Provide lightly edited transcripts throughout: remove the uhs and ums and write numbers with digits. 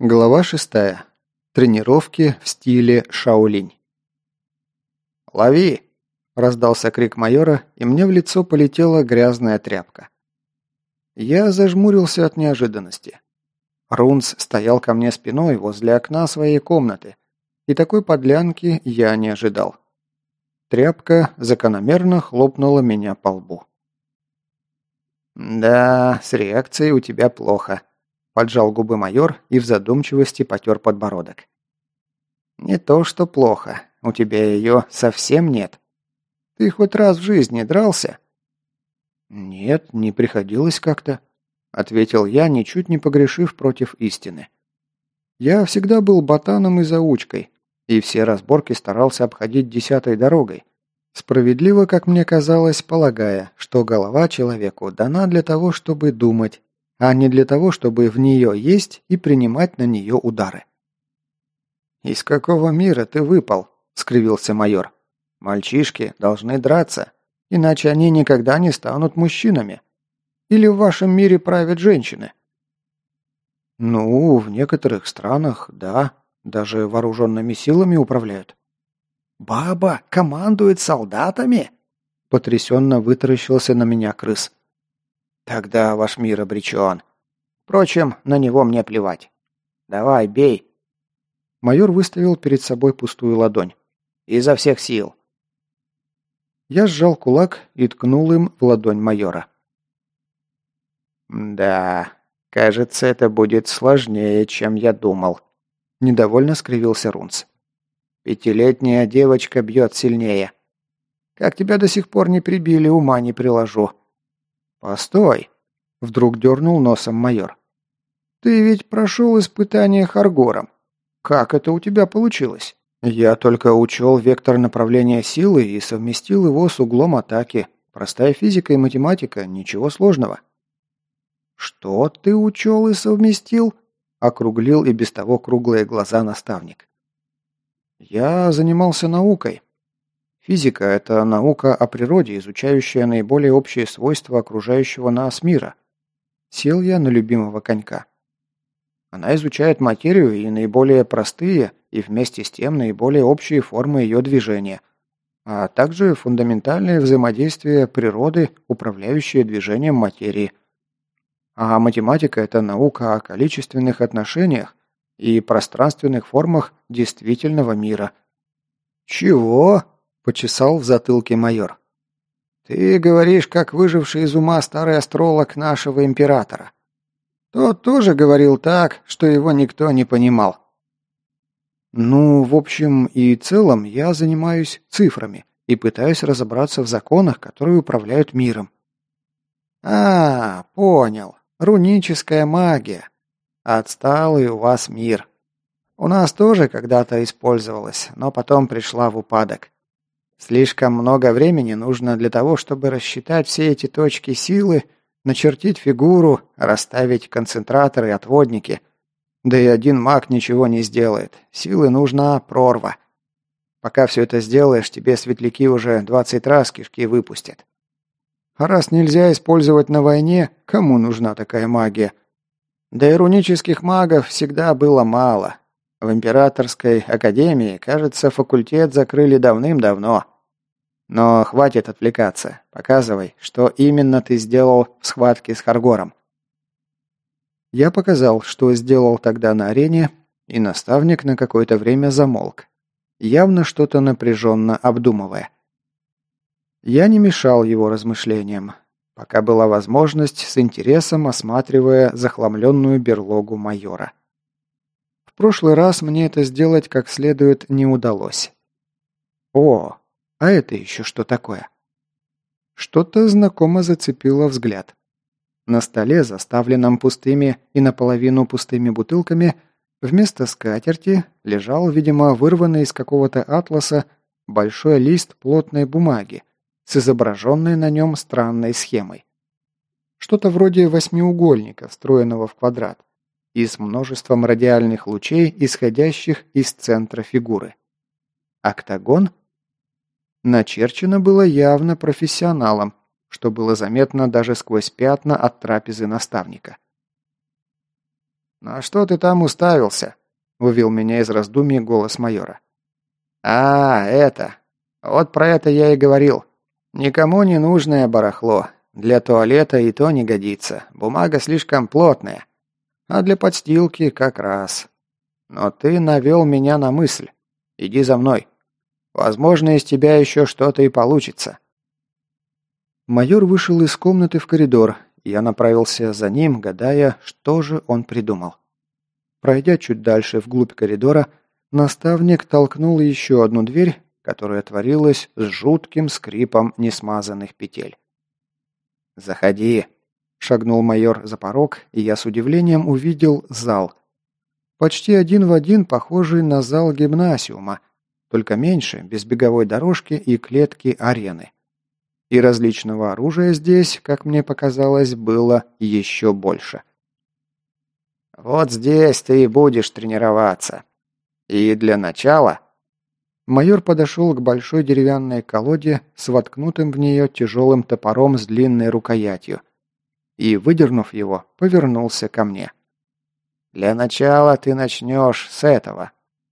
Глава 6. Тренировки в стиле Шаолинь. «Лови!» – раздался крик майора, и мне в лицо полетела грязная тряпка. Я зажмурился от неожиданности. Рунц стоял ко мне спиной возле окна своей комнаты, и такой подлянки я не ожидал. Тряпка закономерно хлопнула меня по лбу. «Да, с реакцией у тебя плохо», – поджал губы майор и в задумчивости потер подбородок. «Не то что плохо, у тебя ее совсем нет. Ты хоть раз в жизни дрался?» «Нет, не приходилось как-то», – ответил я, ничуть не погрешив против истины. «Я всегда был ботаном и заучкой, и все разборки старался обходить десятой дорогой, справедливо, как мне казалось, полагая, что голова человеку дана для того, чтобы думать, а не для того, чтобы в нее есть и принимать на нее удары. «Из какого мира ты выпал?» – скривился майор. «Мальчишки должны драться, иначе они никогда не станут мужчинами. Или в вашем мире правят женщины?» «Ну, в некоторых странах, да, даже вооруженными силами управляют». «Баба командует солдатами?» – потрясенно вытаращился на меня крыс. «Тогда ваш мир обречен. Впрочем, на него мне плевать. Давай, бей!» Майор выставил перед собой пустую ладонь. «Изо всех сил!» Я сжал кулак и ткнул им в ладонь майора. «Да, кажется, это будет сложнее, чем я думал», – недовольно скривился Рунц. «5-летняя девочка бьет сильнее. Как тебя до сих пор не прибили, ума не приложу». «Постой!» – вдруг дернул носом майор. «Ты ведь прошел испытание Харгором. Как это у тебя получилось?» «Я только учел вектор направления силы и совместил его с углом атаки. Простая физика и математика, ничего сложного». «Что ты учел и совместил?» – округлил и без того круглые глаза наставник. «Я занимался наукой. Физика – это наука о природе, изучающая наиболее общие свойства окружающего нас мира. Сел я на любимого конька. Она изучает материю и наиболее простые, и вместе с тем наиболее общие формы ее движения, а также фундаментальные взаимодействия природы, управляющие движением материи. А математика – это наука о количественных отношениях и пространственных формах действительного мира». «Чего?» – почесал в затылке майор. «Ты говоришь, как выживший из ума старый астролог нашего императора. Тот тоже говорил так, что его никто не понимал». «Ну, в общем и целом, я занимаюсь цифрами и пытаюсь разобраться в законах, которые управляют миром». «А, понял. Руническая магия. Отсталый у вас мир. У нас тоже когда-то использовалась, но потом пришла в упадок. Слишком много времени нужно для того, чтобы рассчитать все эти точки силы, начертить фигуру, расставить концентраторы и отводники. Да и один маг ничего не сделает. Силы нужна прорва. Пока все это сделаешь, тебе светляки уже 20 раз кишки выпустят. А раз нельзя использовать на войне, кому нужна такая магия? Да и рунических магов всегда было мало. В Императорской академии, кажется, факультет закрыли давным-давно. Но хватит отвлекаться. Показывай, что именно ты сделал в схватке с Харгором». Я показал, что сделал тогда на арене, и наставник на какое-то время замолк, явно что-то напряженно обдумывая. Я не мешал его размышлениям, пока была возможность, с интересом осматривая захламленную берлогу майора. В прошлый раз мне это сделать как следует не удалось. О, а это еще что такое? Что-то знакомо зацепило взгляд. На столе, заставленном пустыми и наполовину пустыми бутылками, вместо скатерти лежал, видимо, вырванный из какого-то атласа большой лист плотной бумаги с изображенной на нем странной схемой. Что-то вроде восьмиугольника, встроенного в квадрат, и с множеством радиальных лучей, исходящих из центра фигуры. Октагон? Начерчено было явно профессионалом, что было заметно даже сквозь пятна от трапезы наставника. «На что ты там уставился?» – вывел меня из раздумий голос майора. «А, это. Вот про это я и говорил. Никому не нужное барахло. Для туалета и то не годится. Бумага слишком плотная. А для подстилки как раз. Но ты навел меня на мысль. Иди за мной. Возможно, из тебя еще что-то и получится». Майор вышел из комнаты в коридор. Я направился за ним, гадая, что же он придумал. Пройдя чуть дальше вглубь коридора, наставник толкнул еще одну дверь, которая отворилась с жутким скрипом несмазанных петель. «Заходи», — шагнул майор за порог, и я с удивлением увидел зал. Почти один в один похожий на зал гимнасиума, только меньше, без беговой дорожки и клетки арены. И различного оружия здесь, как мне показалось, было еще больше. «Вот здесь ты и будешь тренироваться. И для начала...» Майор подошел к большой деревянной колоде с воткнутым в нее тяжелым топором с длинной рукоятью и, выдернув его, повернулся ко мне. «Для начала ты начнешь с этого».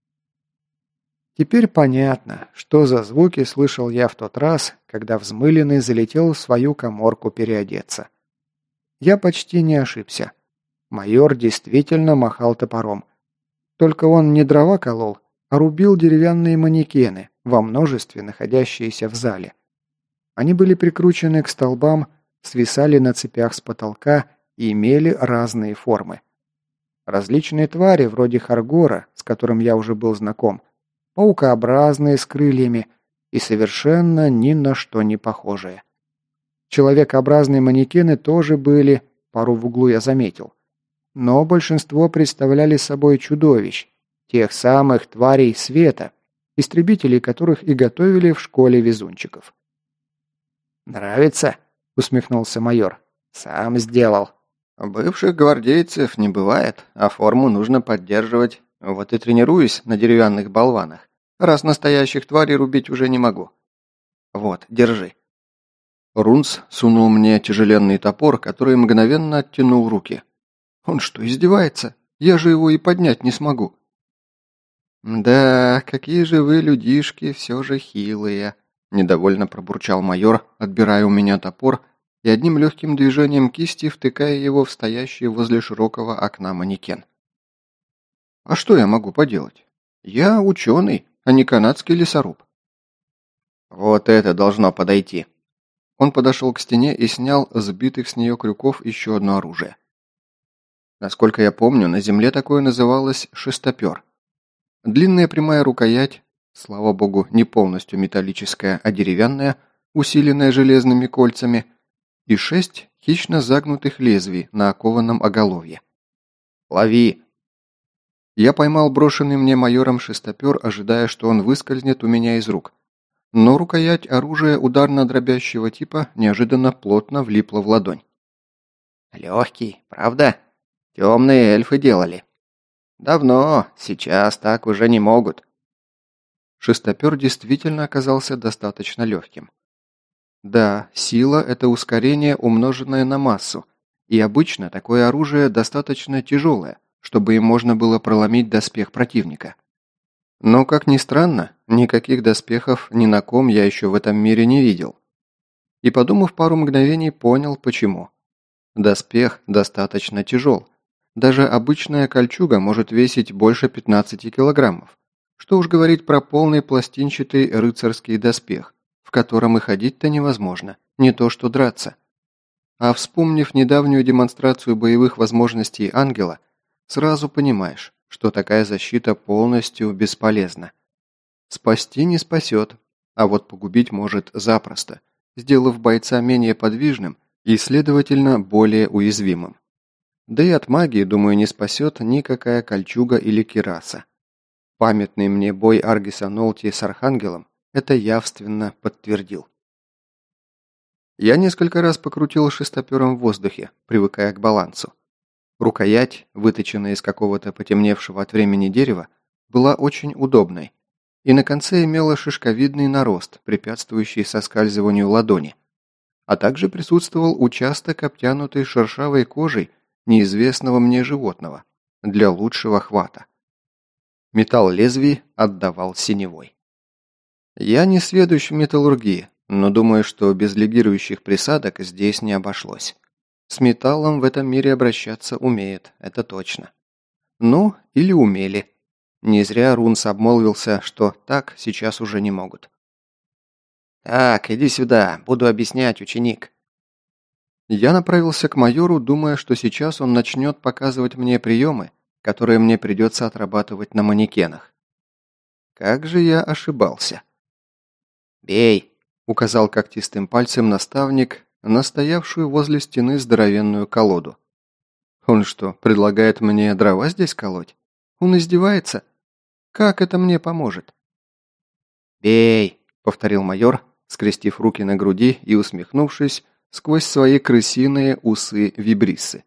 Теперь понятно, что за звуки слышал я в тот раз, когда взмыленный залетел в свою каморку переодеться. Я почти не ошибся. Майор действительно махал топором. Только он не дрова колол, а рубил деревянные манекены, во множестве находящиеся в зале. Они были прикручены к столбам, свисали на цепях с потолка и имели разные формы. Различные твари, вроде Харгора, с которым я уже был знаком, паукообразные с крыльями и совершенно ни на что не похожие. Человекообразные манекены тоже были, пару в углу я заметил. Но большинство представляли собой чудовищ, тех самых тварей света, истребителей которых и готовили в школе везунчиков. «Нравится?» — усмехнулся майор. «Сам сделал. Бывших гвардейцев не бывает, а форму нужно поддерживать. Вот и тренируюсь на деревянных болванах, раз настоящих тварей рубить уже не могу. Вот, держи». Рунц сунул мне тяжеленный топор, который мгновенно оттянул руки. «Он что, издевается? Я же его и поднять не смогу». «Да, какие же вы, людишки, все же хилые», – недовольно пробурчал майор, отбирая у меня топор и одним легким движением кисти втыкая его в стоящий возле широкого окна манекен. «А что я могу поделать? Я ученый, а не канадский лесоруб». «Вот это должно подойти». Он подошел к стене и снял с сбитых с нее крюков еще одно оружие. Насколько я помню, на земле такое называлось шестопер. Длинная прямая рукоять, слава богу, не полностью металлическая, а деревянная, усиленная железными кольцами, и 6 хищно загнутых лезвий на окованном оголовье. «Лови!» Я поймал брошенный мне майором шестопер, ожидая, что он выскользнет у меня из рук. Но рукоять оружия ударно-дробящего типа неожиданно плотно влипла в ладонь. «Легкий, правда? Темные эльфы делали. Давно, сейчас так уже не могут». Шестопер действительно оказался достаточно легким. Да, сила – это ускорение, умноженное на массу, и обычно такое оружие достаточно тяжелое, чтобы им можно было проломить доспех противника. Но, как ни странно, никаких доспехов ни на ком я еще в этом мире не видел. И, подумав пару мгновений, понял, почему. Доспех достаточно тяжел. Даже обычная кольчуга может весить больше 15 килограммов. Что уж говорить про полный пластинчатый рыцарский доспех, в котором и ходить-то невозможно, не то что драться. А вспомнив недавнюю демонстрацию боевых возможностей ангела, сразу понимаешь, что такая защита полностью бесполезна. Спасти не спасет, а вот погубить может запросто, сделав бойца менее подвижным и, следовательно, более уязвимым. Да и от магии, думаю, не спасет никакая кольчуга или кираса. Памятный мне бой Аргиса Нолти с Архангелом это явственно подтвердил. Я несколько раз покрутил шестопером в воздухе, привыкая к балансу. Рукоять, выточенная из какого-то потемневшего от времени дерева, была очень удобной, и на конце имела шишковидный нарост, препятствующий соскальзыванию ладони, а также присутствовал участок, обтянутый шершавой кожей неизвестного мне животного, для лучшего хвата. Металл лезвий отдавал синевой. Я не сведущ в металлургии, но думаю, что без легирующих присадок здесь не обошлось. С металлом в этом мире обращаться умеют, это точно. Ну, или умели. Не зря Рунс обмолвился, что так сейчас уже не могут. «Так, иди сюда, буду объяснять, ученик». Я направился к майору, думая, что сейчас он начнет показывать мне приемы, которые мне придется отрабатывать на манекенах. Как же я ошибался. «Бей!» – указал когтистым пальцем наставник на стоявшую возле стены здоровенную колоду. Он что, предлагает мне дрова здесь колоть? Он издевается? Как это мне поможет? «Бей!» – повторил майор, скрестив руки на груди и усмехнувшись сквозь свои крысиные усы вибриссы.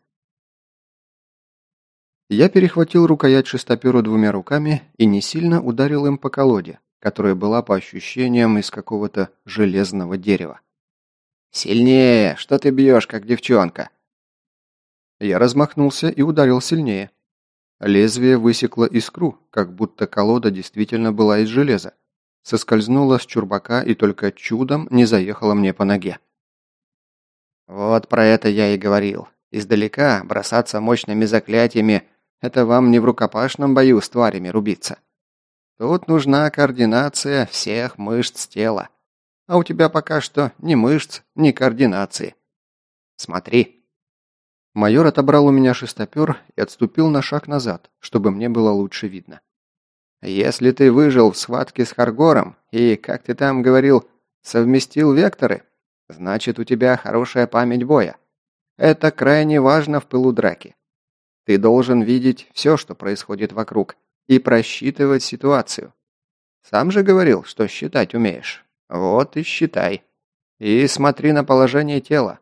Я перехватил рукоять шестопера двумя руками и не сильно ударил им по колоде, которая была по ощущениям из какого-то железного дерева. «Сильнее! Что ты бьешь, как девчонка?» Я размахнулся и ударил сильнее. Лезвие высекло искру, как будто колода действительно была из железа. Соскользнула с чурбака и только чудом не заехала мне по ноге. «Вот про это я и говорил. Издалека бросаться мощными заклятиями – это вам не в рукопашном бою с тварями рубиться. Тут нужна координация всех мышц тела. А у тебя пока что ни мышц, ни координации. Смотри». Майор отобрал у меня шестопер и отступил на шаг назад, чтобы мне было лучше видно. «Если ты выжил в схватке с Харгором и, как ты там говорил, совместил векторы, значит, у тебя хорошая память боя. Это крайне важно в пылу драки. Ты должен видеть все, что происходит вокруг, и просчитывать ситуацию. Сам же говорил, что считать умеешь. Вот и считай. И смотри на положение тела».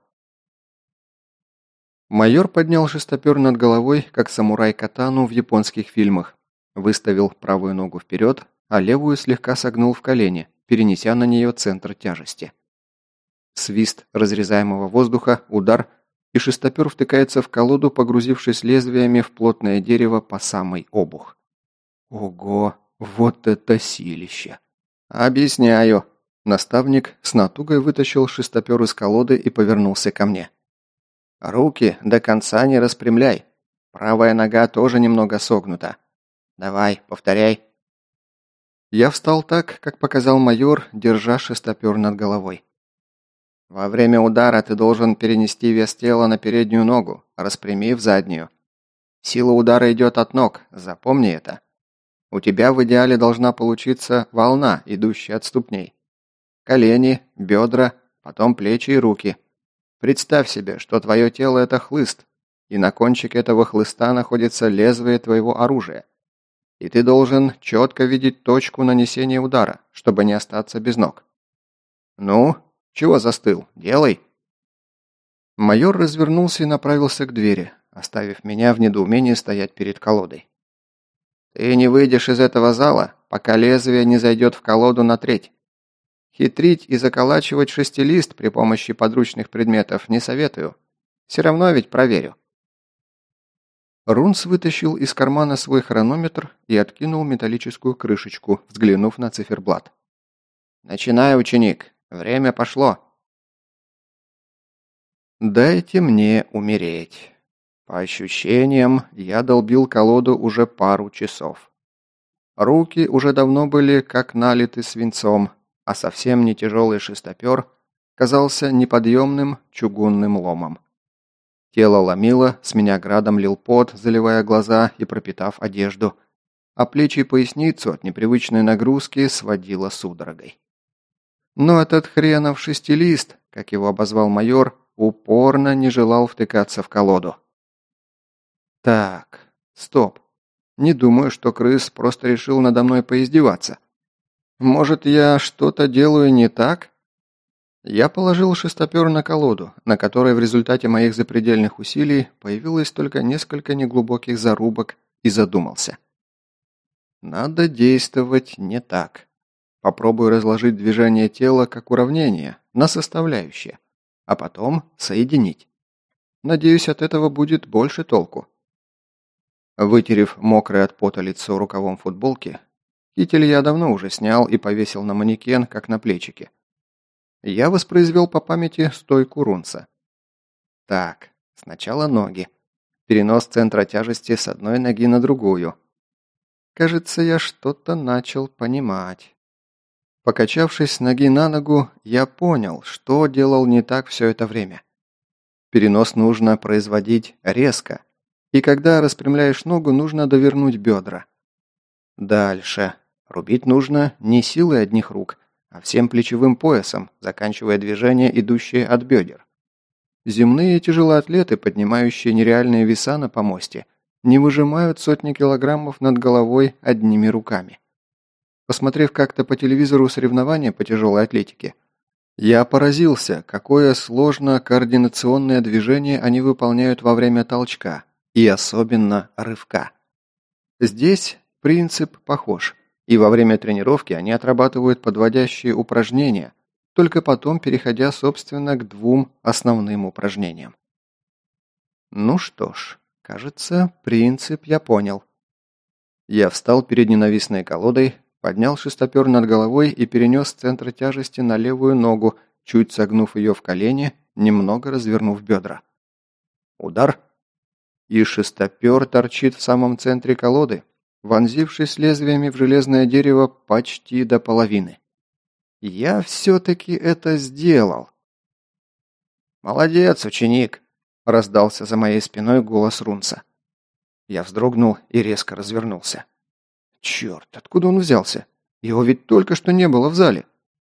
Майор поднял шестопер над головой, как самурай катану в японских фильмах, выставил правую ногу вперед, а левую слегка согнул в колени, перенеся на нее центр тяжести. Свист разрезаемого воздуха, удар, и шестопер втыкается в колоду, погрузившись лезвиями в плотное дерево по самый обух. Ого, вот это силище! Объясняю. Наставник с натугой вытащил шестопер из колоды и повернулся ко мне. Руки до конца не распрямляй. Правая нога тоже немного согнута. Давай, повторяй. Я встал так, как показал майор, держа шестопер над головой. Во время удара ты должен перенести вес тела на переднюю ногу, распрямив заднюю. Сила удара идет от ног, запомни это. У тебя в идеале должна получиться волна, идущая от ступней. Колени, бедра, потом плечи и руки. Представь себе, что твое тело – это хлыст, и на кончике этого хлыста находится лезвие твоего оружия. И ты должен четко видеть точку нанесения удара, чтобы не остаться без ног. Ну, чего застыл? Делай. Майор развернулся и направился к двери, оставив меня в недоумении стоять перед колодой. Ты не выйдешь из этого зала, пока лезвие не зайдет в колоду на треть. Хитрить и заколачивать шестилист при помощи подручных предметов не советую. Все равно ведь проверю. Рунс вытащил из кармана свой хронометр и откинул металлическую крышечку, взглянув на циферблат. «Начинай, ученик. Время пошло». «Дайте мне умереть». По ощущениям, я долбил колоду уже пару часов. Руки уже давно были как налиты свинцом, а совсем не тяжелый шестопер казался неподъемным чугунным ломом. Тело ломило, с меня градом лил пот, заливая глаза и пропитав одежду, а плечи и поясницу от непривычной нагрузки сводило судорогой. Но этот хренов шестилист, как его обозвал майор, упорно не желал втыкаться в колоду. Так, стоп. Не думаю, что крыс просто решил надо мной поиздеваться. Может, я что-то делаю не так? Я положил шестопер на колоду, на которой в результате моих запредельных усилий появилось только несколько неглубоких зарубок, и задумался. Надо действовать не так. Попробую разложить движение тела как уравнение, на составляющие, а потом соединить. Надеюсь, от этого будет больше толку. Вытерев мокрое от пота лицо рукавом футболки, китель я давно уже снял и повесил на манекен, как на плечике. Я воспроизвел по памяти стойку рунца. Так, сначала ноги. Перенос центра тяжести с одной ноги на другую. Кажется, я что-то начал понимать. Покачавшись с ноги на ногу, я понял, что делал не так все это время. Перенос нужно производить резко, и когда распрямляешь ногу, нужно довернуть бедра. Дальше. Рубить нужно не силой одних рук, а всем плечевым поясом, заканчивая движение, идущее от бедер. Земные тяжелоатлеты, поднимающие нереальные веса на помосте, не выжимают сотни килограммов над головой одними руками. Посмотрев как-то по телевизору соревнования по тяжелой атлетике, я поразился, какое сложно координационное движение они выполняют во время толчка, и особенно рывка. Здесь принцип похож, и во время тренировки они отрабатывают подводящие упражнения, только потом переходя, собственно, к двум основным упражнениям. Ну что ж, кажется, принцип я понял. Я встал перед ненавистной колодой, поднял шестопер над головой и перенес центр тяжести на левую ногу, чуть согнув ее в колени, немного развернув бедра. Удар. И шестопер торчит в самом центре колоды, вонзившись лезвиями в железное дерево почти до половины. Я все-таки это сделал. «Молодец, ученик!» – раздался за моей спиной голос Рунца. Я вздрогнул и резко развернулся. Черт, откуда он взялся? Его ведь только что не было в зале.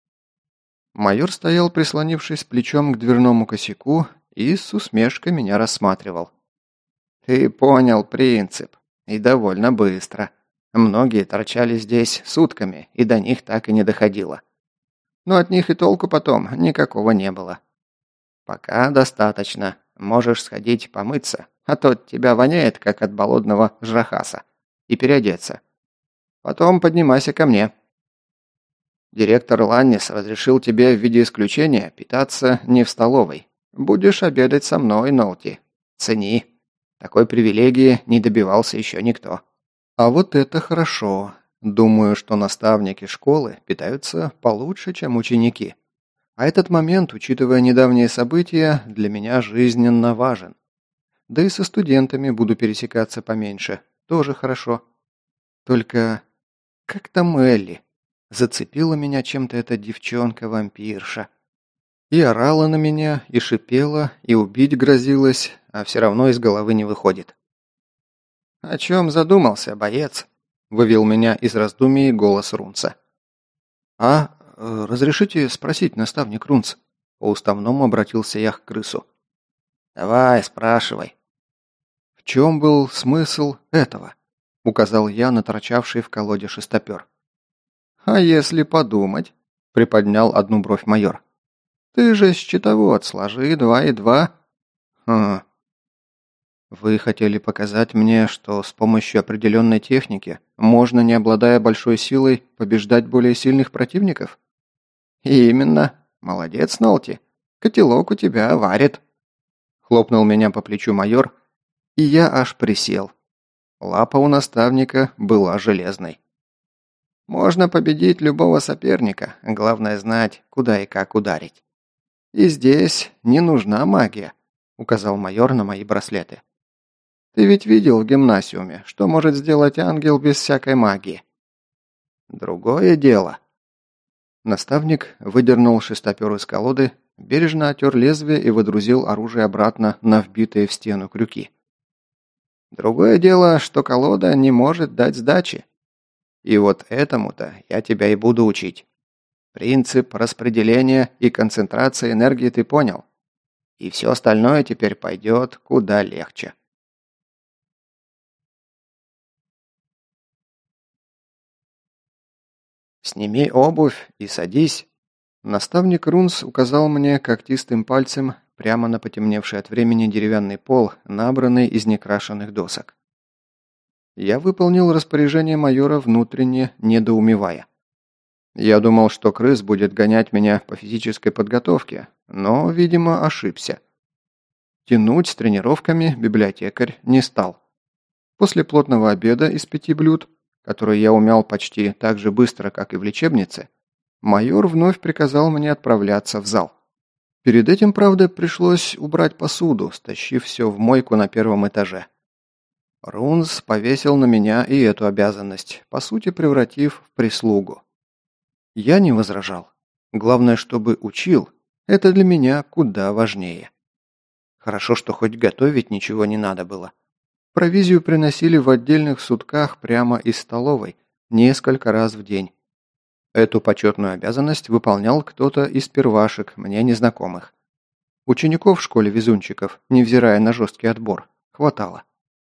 Майор стоял, прислонившись плечом к дверному косяку, и с усмешкой меня рассматривал. «Ты понял принцип. И довольно быстро. Многие торчали здесь сутками, и до них так и не доходило. Но от них и толку потом никакого не было. Пока достаточно. Можешь сходить помыться, а то от тебя воняет, как от болотного жрахаса, и переодеться. Потом поднимайся ко мне. Директор Ланнис разрешил тебе в виде исключения питаться не в столовой. Будешь обедать со мной, Ноути. Цени. Такой привилегии не добивался еще никто». А вот это хорошо. Думаю, что наставники школы питаются получше, чем ученики. А этот момент, учитывая недавние события, для меня жизненно важен. Да и со студентами буду пересекаться поменьше. Тоже хорошо. Только как там Элли? Зацепила меня чем-то эта девчонка-вампирша. И орала на меня, и шипела, и убить грозилась, а все равно из головы не выходит. «О чем задумался, боец?» – вывел меня из раздумий голос Рунца. Разрешите спросить, наставник Рунц?» По-уставному обратился я к крысу. «Давай, спрашивай». «В чем был смысл этого?» – указал я на торчавший в колоде шестопер. «А если подумать?» – приподнял одну бровь майор. «Ты же счетовод, сложи 2 и 2». «Хм. Вы хотели показать мне, что с помощью определенной техники можно, не обладая большой силой, побеждать более сильных противников?» «Именно. Молодец, Нолти. Котелок у тебя варит». Хлопнул меня по плечу майор, и я аж присел. Лапа у наставника была железной. «Можно победить любого соперника, главное знать, куда и как ударить. И здесь не нужна магия», — указал майор на мои браслеты. «Ты ведь видел в гимнасиуме, что может сделать ангел без всякой магии?» «Другое дело». Наставник выдернул шестопер из колоды, бережно отер лезвие и водрузил оружие обратно на вбитые в стену крюки. «Другое дело, что колода не может дать сдачи. И вот этому-то я тебя и буду учить. Принцип распределения и концентрации энергии ты понял. И все остальное теперь пойдет куда легче». «Сними обувь и садись». Наставник Рунс указал мне когтистым пальцем прямо на потемневший от времени деревянный пол, набранный из некрашенных досок. Я выполнил распоряжение майора, внутренне недоумевая. Я думал, что крыс будет гонять меня по физической подготовке, но, видимо, ошибся. Тянуть с тренировками библиотекарь не стал. После плотного обеда из 5 блюд, которые я умял почти так же быстро, как и в лечебнице, майор вновь приказал мне отправляться в зал. Перед этим, правда, пришлось убрать посуду, стащив все в мойку на первом этаже. Рунс повесил на меня и эту обязанность, по сути превратив в прислугу. Я не возражал. Главное, чтобы учил. Это для меня куда важнее. Хорошо, что хоть готовить ничего не надо было. Провизию приносили в отдельных сутках прямо из столовой, несколько раз в день. Эту почетную обязанность выполнял кто-то из первашек, мне незнакомых. Учеников в школе везунчиков, невзирая на жесткий отбор, хватало.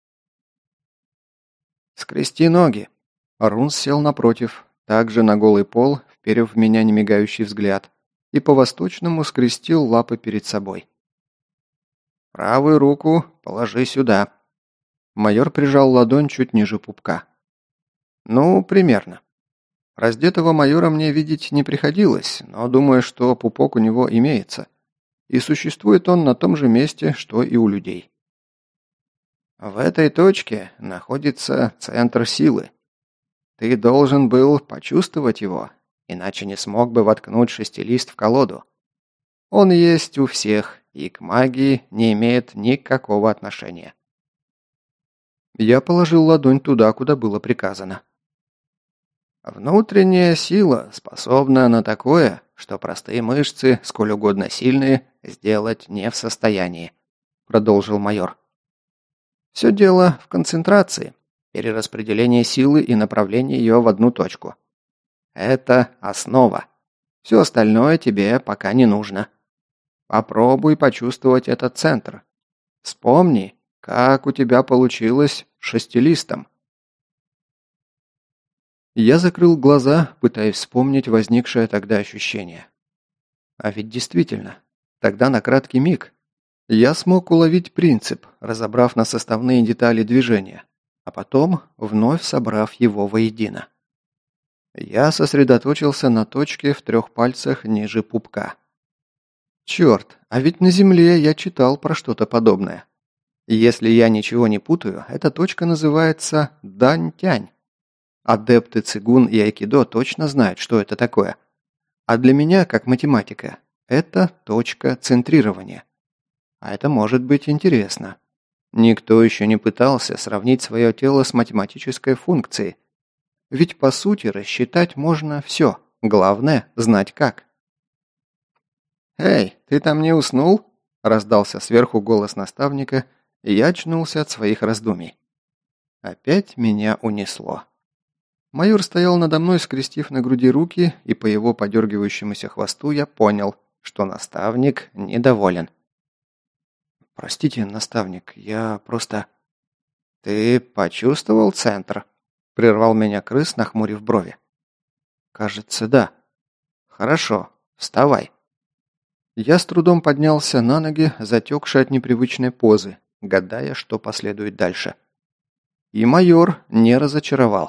«Скрести ноги!» Рунс сел напротив, также на голый пол, вперев в меня немигающий взгляд, и по-восточному скрестил лапы перед собой. «Правую руку положи сюда». Майор прижал ладонь чуть ниже пупка. «Ну, примерно. Раздетого майора мне видеть не приходилось, но думаю, что пупок у него имеется. И существует он на том же месте, что и у людей. В этой точке находится центр силы. Ты должен был почувствовать его, иначе не смог бы воткнуть шестилист в колоду. Он есть у всех и к магии не имеет никакого отношения». Я положил ладонь туда, куда было приказано. «Внутренняя сила способна на такое, что простые мышцы, сколь угодно сильные, сделать не в состоянии», — продолжил майор. «Все дело в концентрации, перераспределении силы и направлении ее в одну точку. Это основа. Все остальное тебе пока не нужно. Попробуй почувствовать этот центр. Вспомни, как у тебя получилось с шестилистом». Я закрыл глаза, пытаясь вспомнить возникшее тогда ощущение. А ведь действительно, тогда на краткий миг я смог уловить принцип, разобрав на составные детали движения, а потом вновь собрав его воедино. Я сосредоточился на точке в 3 пальцах ниже пупка. Черт, а ведь на земле я читал про что-то подобное. Если я ничего не путаю, эта точка называется Дань-Тянь. Адепты цигун и айкидо точно знают, что это такое. А для меня, как математика, это точка центрирования. А это может быть интересно. Никто еще не пытался сравнить свое тело с математической функцией. Ведь по сути рассчитать можно все. Главное – знать как. «Эй, ты там не уснул?» – раздался сверху голос наставника, и я очнулся от своих раздумий. Опять меня унесло. Майор стоял надо мной, скрестив на груди руки, и по его подергивающемуся хвосту я понял, что наставник недоволен. «Простите, наставник, я просто...» «Ты почувствовал центр?» – прервал меня крыс, нахмурив брови. «Кажется, да». «Хорошо, вставай». Я с трудом поднялся на ноги, затекший от непривычной позы, гадая, что последует дальше. И майор не разочаровал.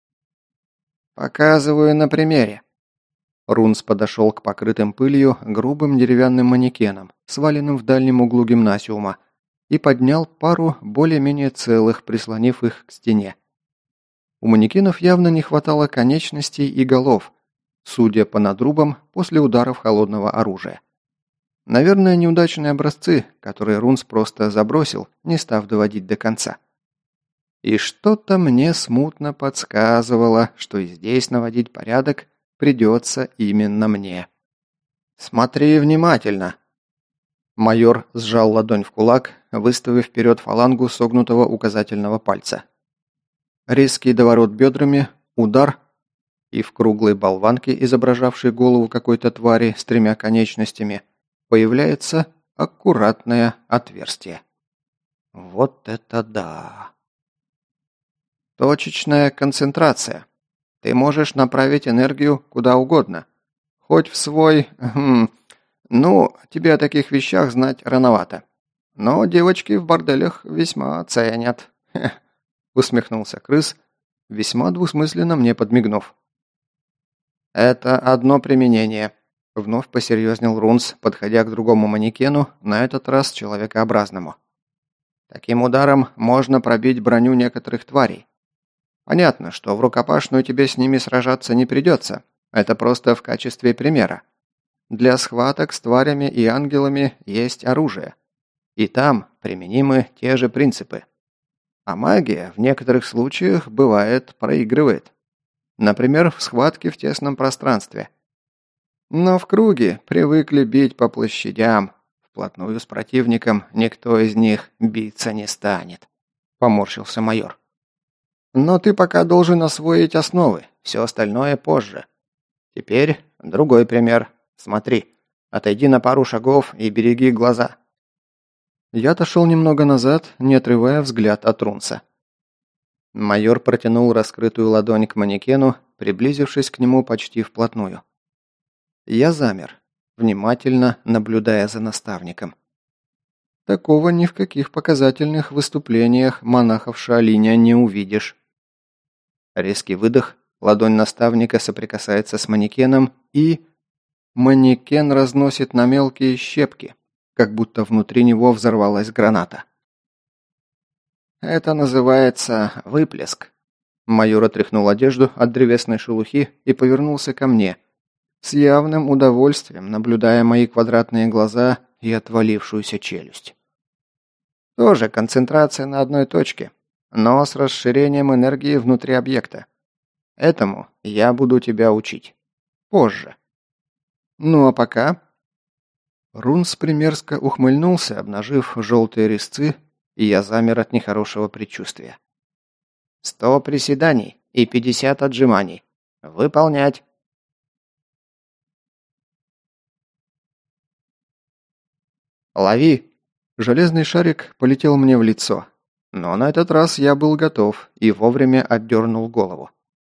«Показываю на примере». Рунс подошел к покрытым пылью грубым деревянным манекенам, сваленным в дальнем углу гимнасиума, и поднял пару более-менее целых, прислонив их к стене. У манекенов явно не хватало конечностей и голов, судя по надрубам после ударов холодного оружия. Наверное, неудачные образцы, которые Рунс просто забросил, не став доводить до конца. И что-то мне смутно подсказывало, что и здесь наводить порядок придется именно мне. «Смотри внимательно!» Майор сжал ладонь в кулак, выставив вперед фалангу согнутого указательного пальца. Резкий доворот бедрами, удар, и в круглой болванке, изображавшей голову какой-то твари с 3 конечностями, появляется аккуратное отверстие. Вот это да! Точечная концентрация. Ты можешь направить энергию куда угодно. Хоть в свой... Ну, тебе о таких вещах знать рановато. Но девочки в борделях весьма ценят. Усмехнулся крыс, весьма двусмысленно мне подмигнув. Это одно применение. Вновь посерьезнел Рунс, подходя к другому манекену, на этот раз человекообразному. Таким ударом можно пробить броню некоторых тварей. Понятно, что в рукопашную тебе с ними сражаться не придется. Это просто в качестве примера. Для схваток с тварями и ангелами есть оружие. И там применимы те же принципы. А магия в некоторых случаях, бывает, проигрывает. Например, в схватке в тесном пространстве. Но в круге привыкли бить по площадям. Вплотную с противником никто из них биться не станет. Поморщился майор. Но ты пока должен освоить основы, все остальное позже. Теперь другой пример. Смотри, отойди на пару шагов и береги глаза. Я отошел немного назад, не отрывая взгляд от Рунса. Майор протянул раскрытую ладонь к манекену, приблизившись к нему почти вплотную. Я замер, внимательно наблюдая за наставником. Такого ни в каких показательных выступлениях монахов Шаолиня не увидишь. Резкий выдох, ладонь наставника соприкасается с манекеном и... Манекен разносит на мелкие щепки, как будто внутри него взорвалась граната. «Это называется выплеск». Майор отряхнул одежду от древесной шелухи и повернулся ко мне, с явным удовольствием наблюдая мои квадратные глаза и отвалившуюся челюсть. Тоже концентрация на одной точке, но с расширением энергии внутри объекта. Этому я буду тебя учить. Позже. Ну а пока... Рунс примерзко ухмыльнулся, обнажив желтые резцы, и я замер от нехорошего предчувствия. 100 приседаний и 50 отжиманий. Выполнять. Лови. Железный шарик полетел мне в лицо. Но на этот раз я был готов и вовремя отдернул голову.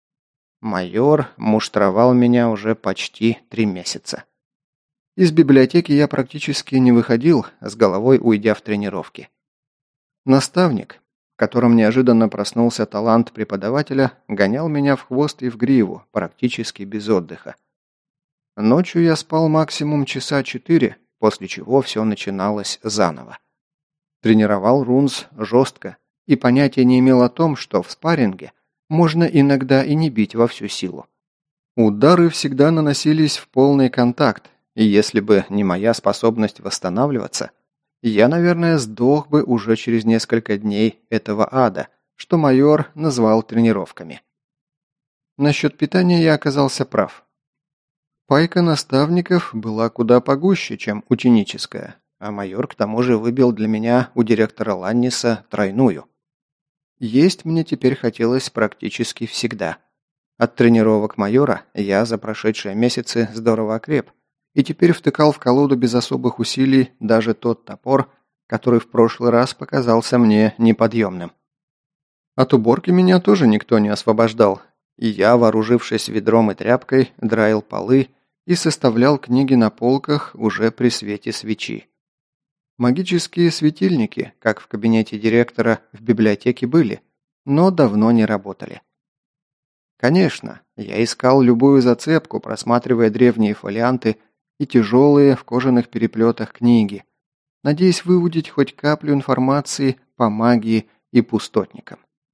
Майор муштровал меня уже почти 3 месяца. Из библиотеки я практически не выходил, с головой уйдя в тренировки. Наставник, в котором неожиданно проснулся талант преподавателя, гонял меня в хвост и в гриву, практически без отдыха. Ночью я спал максимум часа 4, после чего все начиналось заново. Тренировал Рунс жестко и понятия не имел о том, что в спарринге можно иногда и не бить во всю силу. Удары всегда наносились в полный контакт, и если бы не моя способность восстанавливаться, я, наверное, сдох бы уже через несколько дней этого ада, что майор назвал тренировками. Насчет питания я оказался прав. Пайка наставников была куда погуще, чем ученическая, а майор к тому же выбил для меня у директора Ланниса тройную. Есть мне теперь хотелось практически всегда. От тренировок майора я за прошедшие месяцы здорово окреп, и теперь втыкал в колоду без особых усилий даже тот топор, который в прошлый раз показался мне неподъемным. От уборки меня тоже никто не освобождал, и я, вооружившись ведром и тряпкой, драил полы и составлял книги на полках уже при свете свечи. Магические светильники, как в кабинете директора, в библиотеке были, но давно не работали. Конечно, я искал любую зацепку, просматривая древние фолианты и тяжелые в кожаных переплетах книги, надеясь выудить хоть каплю информации по магии и пустотникам.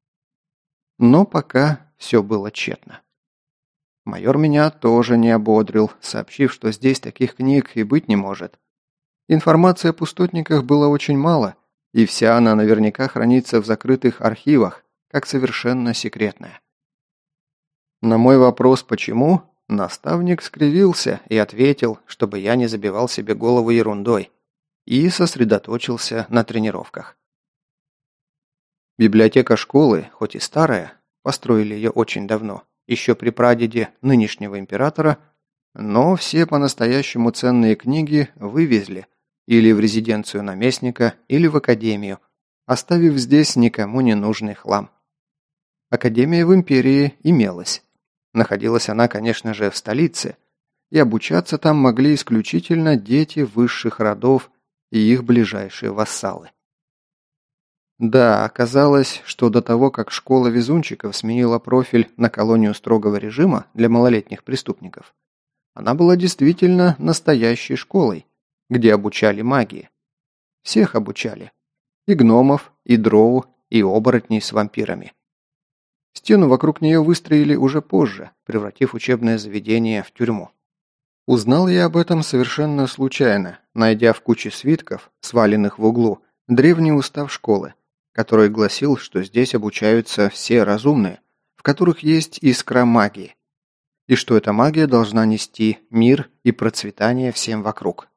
Но пока все было тщетно. Майор меня тоже не ободрил, сообщив, что здесь таких книг и быть не может. Информации о пустотниках было очень мало, и вся она наверняка хранится в закрытых архивах, как совершенно секретная. На мой вопрос «почему?» наставник скривился и ответил, чтобы я не забивал себе голову ерундой, и сосредоточился на тренировках. Библиотека школы, хоть и старая, построили ее очень давно, еще при прадеде нынешнего императора, но все по-настоящему ценные книги вывезли или в резиденцию наместника, или в академию, оставив здесь никому не нужный хлам. Академия в империи имелась. Находилась она, конечно же, в столице, и обучаться там могли исключительно дети высших родов и их ближайшие вассалы. Да, оказалось, что до того, как школа везунчиков сменила профиль на колонию строгого режима для малолетних преступников, она была действительно настоящей школой, где обучали магии. Всех обучали. И гномов, и дроу, и оборотней с вампирами. Стену вокруг нее выстроили уже позже, превратив учебное заведение в тюрьму. Узнал я об этом совершенно случайно, найдя в куче свитков, сваленных в углу, древний устав школы, который гласил, что здесь обучаются все разумные, в которых есть искра магии, и что эта магия должна нести мир и процветание всем вокруг.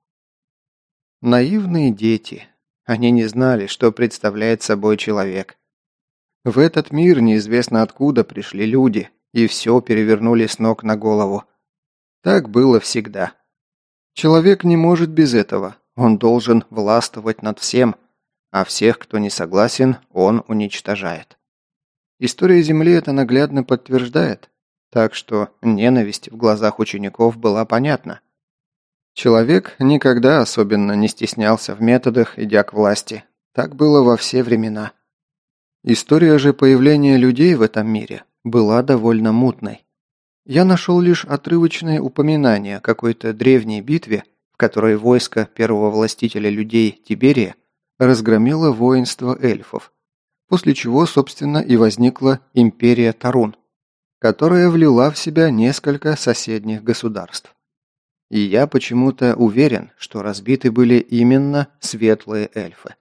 Наивные дети. Они не знали, что представляет собой человек. В этот мир неизвестно откуда пришли люди, и все перевернули с ног на голову. Так было всегда. Человек не может без этого, он должен властвовать над всем, а всех, кто не согласен, он уничтожает. История Земли это наглядно подтверждает, так что ненависть в глазах учеников была понятна. Человек никогда особенно не стеснялся в методах, идя к власти. Так было во все времена. История же появления людей в этом мире была довольно мутной. Я нашел лишь отрывочные упоминания о какой-то древней битве, в которой войско первого властителя людей Тиберия разгромило воинство эльфов, после чего, собственно, и возникла империя Тарун, которая влила в себя несколько соседних государств. И я почему-то уверен, что разбиты были именно светлые эльфы.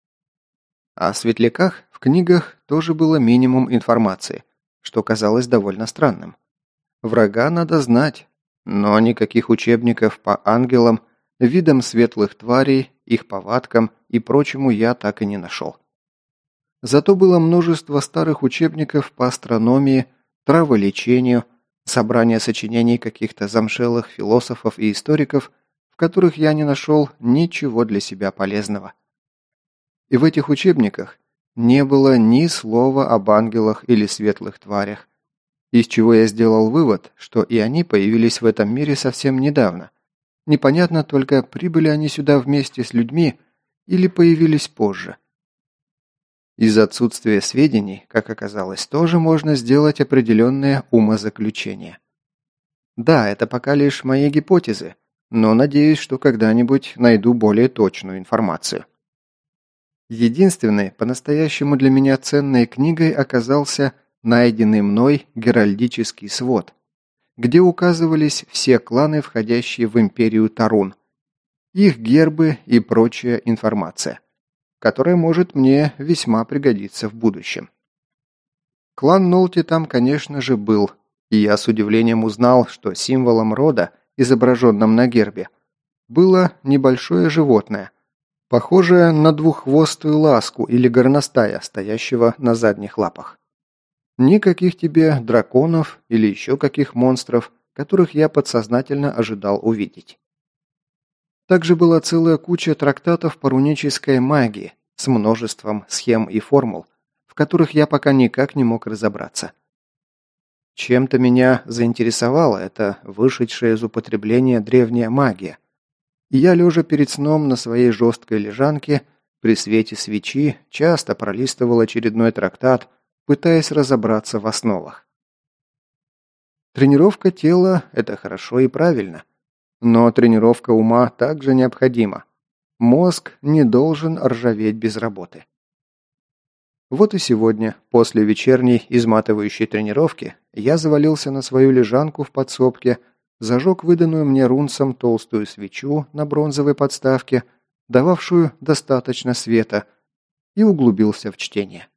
О светляках в книгах тоже было минимум информации, что казалось довольно странным. Врага надо знать, но никаких учебников по ангелам, видам светлых тварей, их повадкам и прочему я так и не нашел. Зато было множество старых учебников по астрономии, траволечению, собрание сочинений каких-то замшелых философов и историков, в которых я не нашел ничего для себя полезного. И в этих учебниках не было ни слова об ангелах или светлых тварях, из чего я сделал вывод, что и они появились в этом мире совсем недавно. Непонятно только, прибыли они сюда вместе с людьми или появились позже. Из отсутствия сведений, как оказалось, тоже можно сделать определенные умозаключения. Да, это пока лишь мои гипотезы, но надеюсь, что когда-нибудь найду более точную информацию. Единственной, по-настоящему для меня ценной книгой оказался найденный мной геральдический свод, где указывались все кланы, входящие в империю Тарун, их гербы и прочая информация, которая может мне весьма пригодиться в будущем. Клан Нолти там, конечно же, был, и я с удивлением узнал, что символом рода, изображенным на гербе, было небольшое животное, похожее на двуххвостую ласку или горностая, стоящего на задних лапах. Никаких тебе драконов или еще каких монстров, которых я подсознательно ожидал увидеть. Также была целая куча трактатов по рунической магии с множеством схем и формул, в которых я пока никак не мог разобраться. Чем-то меня заинтересовала эта вышедшая из употребления древняя магия, и я, лежа перед сном на своей жесткой лежанке, при свете свечи часто пролистывал очередной трактат, пытаясь разобраться в основах. Тренировка тела – это хорошо и правильно, но тренировка ума также необходима. Мозг не должен ржаветь без работы. Вот и сегодня, после вечерней изматывающей тренировки, я завалился на свою лежанку в подсобке, зажег выданную мне рунцем толстую свечу на бронзовой подставке, дававшую достаточно света, и углубился в чтение.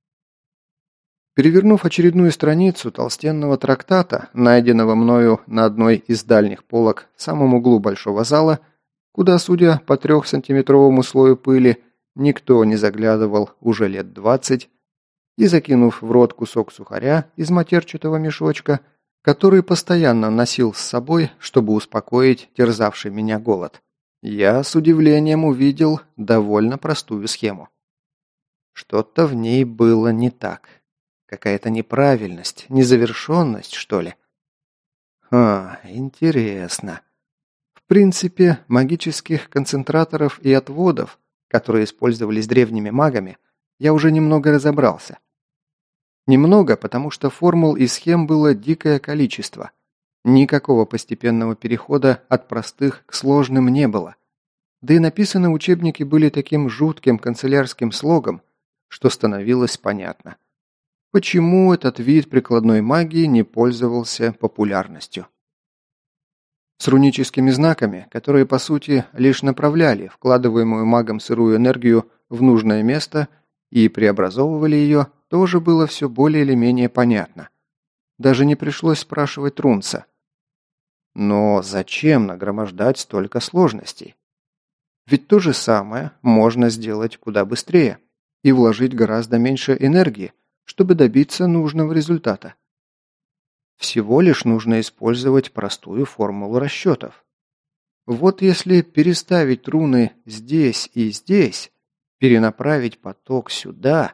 Перевернув очередную страницу толстенного трактата, найденного мною на одной из дальних полок в самом углу большого зала, куда, судя по 3-сантиметровому слою пыли, никто не заглядывал уже лет 20, и закинув в рот кусок сухаря из матерчатого мешочка, который постоянно носил с собой, чтобы успокоить терзавший меня голод, я с удивлением увидел довольно простую схему. Что-то в ней было не так. Какая-то неправильность, незавершенность, что ли? Интересно. В принципе, магических концентраторов и отводов, которые использовались древними магами, я уже немного разобрался. Немного, потому что формул и схем было дикое количество. Никакого постепенного перехода от простых к сложным не было. Да и написаны учебники были таким жутким канцелярским слогом, что становилось понятно, почему этот вид прикладной магии не пользовался популярностью. С руническими знаками, которые по сути лишь направляли вкладываемую магом сырую энергию в нужное место и преобразовывали ее, тоже было все более или менее понятно. Даже не пришлось спрашивать Рунца. Но зачем нагромождать столько сложностей? Ведь то же самое можно сделать куда быстрее и вложить гораздо меньше энергии, чтобы добиться нужного результата. Всего лишь нужно использовать простую формулу расчетов. Вот если переставить руны здесь и здесь, перенаправить поток сюда...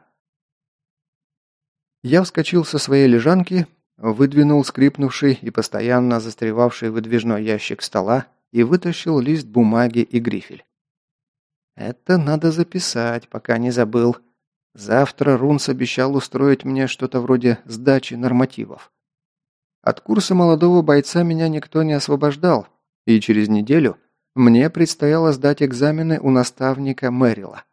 Я вскочил со своей лежанки, выдвинул скрипнувший и постоянно застревавший выдвижной ящик стола и вытащил лист бумаги и грифель. Это надо записать, пока не забыл. Завтра Рунс обещал устроить мне что-то вроде сдачи нормативов. От курса молодого бойца меня никто не освобождал, и через неделю мне предстояло сдать экзамены у наставника Мэрила.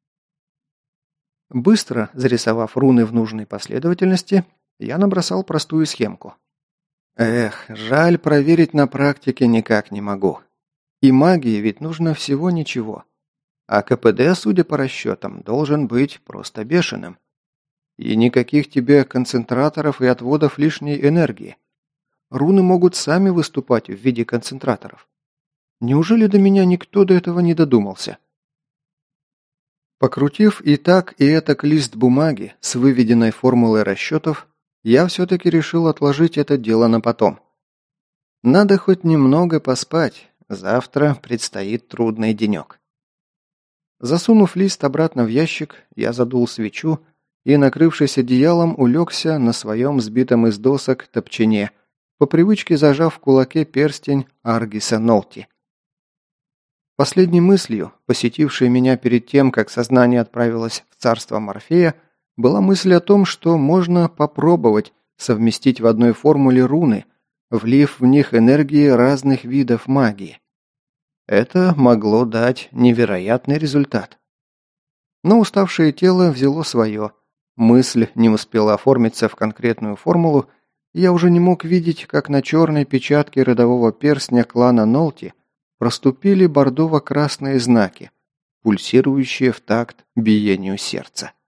Быстро зарисовав руны в нужной последовательности, я набросал простую схемку. Эх, жаль, проверить на практике никак не могу. И магии ведь нужно всего ничего. А КПД, судя по расчетам, должен быть просто бешеным. И никаких тебе концентраторов и отводов лишней энергии. Руны могут сами выступать в виде концентраторов. Неужели до меня никто до этого не додумался? Покрутив и так, и этак лист бумаги с выведенной формулой расчетов, я все-таки решил отложить это дело на потом. Надо хоть немного поспать, завтра предстоит трудный денек. Засунув лист обратно в ящик, я задул свечу и, накрывшись одеялом, улегся на своем сбитом из досок топчине, по привычке зажав в кулаке перстень Аргиса Нолти. Последней мыслью, посетившей меня перед тем, как сознание отправилось в царство Морфея, была мысль о том, что можно попробовать совместить в одной формуле руны, влив в них энергии разных видов магии. Это могло дать невероятный результат. Но уставшее тело взяло свое. Мысль не успела оформиться в конкретную формулу, и я уже не мог видеть, как на черной печатке родового перстня клана Нолти проступили бордово-красные знаки, пульсирующие в такт биению сердца.